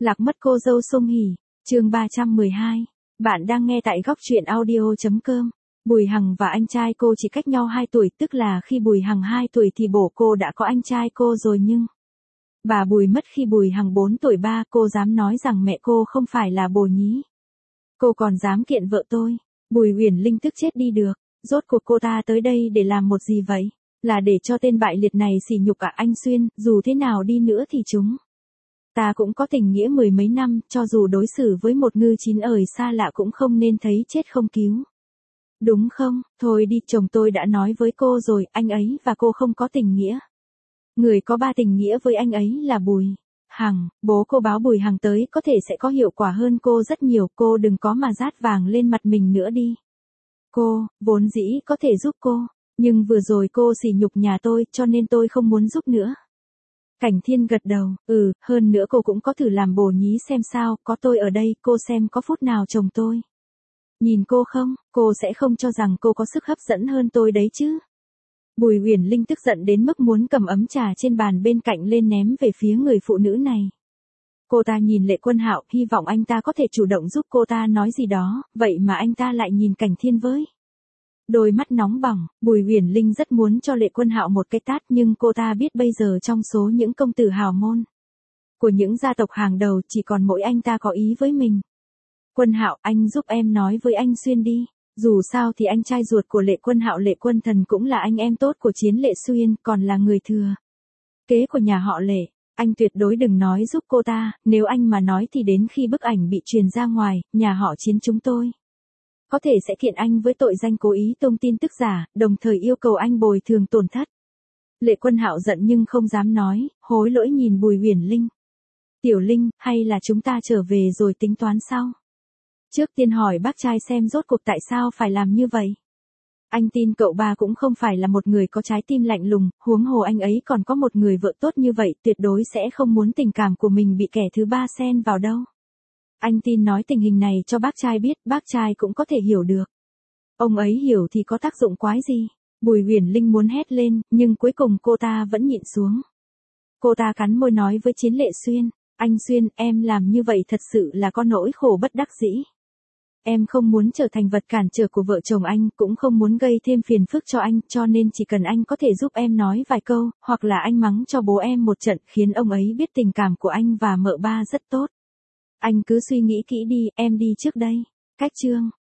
Lạc mất cô dâu Song Hỷ, chương 312. Bạn đang nghe tại góc truyện audio.com. Bùi Hằng và anh trai cô chỉ cách nhau 2 tuổi, tức là khi Bùi Hằng 2 tuổi thì bố cô đã có anh trai cô rồi, nhưng bà Bùi mất khi Bùi Hằng 4 tuổi ba, cô dám nói rằng mẹ cô không phải là bồ nhí. Cô còn dám kiện vợ tôi. Bùi Uyển Linh tức chết đi được, rốt cuộc cô ta tới đây để làm một gì vậy? Là để cho tên bại liệt này sỉ nhục à? Anh Xuyên, dù thế nào đi nữa thì chúng ta cũng có tình nghĩa 10 mấy năm, cho dù đối xử với một ngư chín ời xa lạ cũng không nên thấy chết không cứu. Đúng không? Thôi đi, chồng tôi đã nói với cô rồi, anh ấy và cô không có tình nghĩa. Người có 3 tình nghĩa với anh ấy là Bùi Hằng. Bố cô báo Bùi Hằng tới có thể sẽ có hiệu quả hơn cô rất nhiều, cô đừng có mà rát vàng lên mặt mình nữa đi. Cô, vốn dĩ có thể giúp cô, nhưng vừa rồi cô sỉ nhục nhà tôi cho nên tôi không muốn giúp nữa. Cảnh Thiên gật đầu, hơn nữa cô cũng có thử làm bồ nhí xem sao, có tôi ở đây, cô xem có phút nào chồng tôi nhìn cô không, cô sẽ không cho rằng cô có sức hấp dẫn hơn tôi đấy chứ. Bùi Uyển Linh tức giận đến mức muốn cầm ấm trà trên bàn bên cạnh lên ném về phía người phụ nữ này. Cô ta nhìn Lệ Quân Hạo, hy vọng anh ta có thể chủ động giúp cô ta nói gì đó, vậy mà anh ta lại nhìn Cảnh Thiên với đôi mắt nóng bỏng. Bùi Uyển Linh rất muốn cho Lệ Quân Hạo một cái tát, nhưng cô ta biết bây giờ trong số những công tử hào môn của những gia tộc hàng đầu chỉ còn mỗi anh ta có ý với mình. Quân Hạo, anh giúp em nói với anh Xuyên đi. Dù sao thì anh trai ruột của Lệ Quân Hạo Lệ Quân Thần cũng là anh em tốt của Chiến Lệ Xuyên, còn là người thừa kế của nhà họ Lệ. Anh tuyệt đối đừng nói giúp cô ta, nếu anh mà nói thì đến khi bức ảnh bị truyền ra ngoài, nhà họ Chiến chúng tôi có thể sẽ kiện anh với tội danh cố ý tung tin tức giả, đồng thời yêu cầu anh bồi thường tổn thất. Lệ Quân Hạo giận nhưng không dám nói, hối lỗi nhìn Bùi Uyển Linh. Tiểu Linh, hay là chúng ta trở về rồi tính toán sau? Trước tiên hỏi bác trai xem rốt cuộc tại sao phải làm như vậy. Anh tin cậu ba cũng không phải là một người có trái tim lạnh lùng, huống hồ anh ấy còn có một người vợ tốt như vậy, tuyệt đối sẽ không muốn tình cảm của mình bị kẻ thứ ba xen vào đâu. Anh tin nói tình hình này cho bác trai biết, bác trai cũng có thể hiểu được. Ông ấy hiểu thì có tác dụng quái gì? Bùi Uyển Linh muốn hét lên, nhưng cuối cùng cô ta vẫn nhịn xuống. Cô ta cắn môi nói với Chiến Lệ Xuyên, anh Xuyên, em làm như vậy thật sự là có nỗi khổ bất đắc dĩ. Em không muốn trở thành vật cản trở của vợ chồng anh, cũng không muốn gây thêm phiền phức cho anh, cho nên chỉ cần anh có thể giúp em nói vài câu, hoặc là anh mắng cho bố em một trận khiến ông ấy biết tình cảm của anh và mợ ba rất tốt. Anh cứ suy nghĩ kỹ đi, em đi trước đây. Cách chương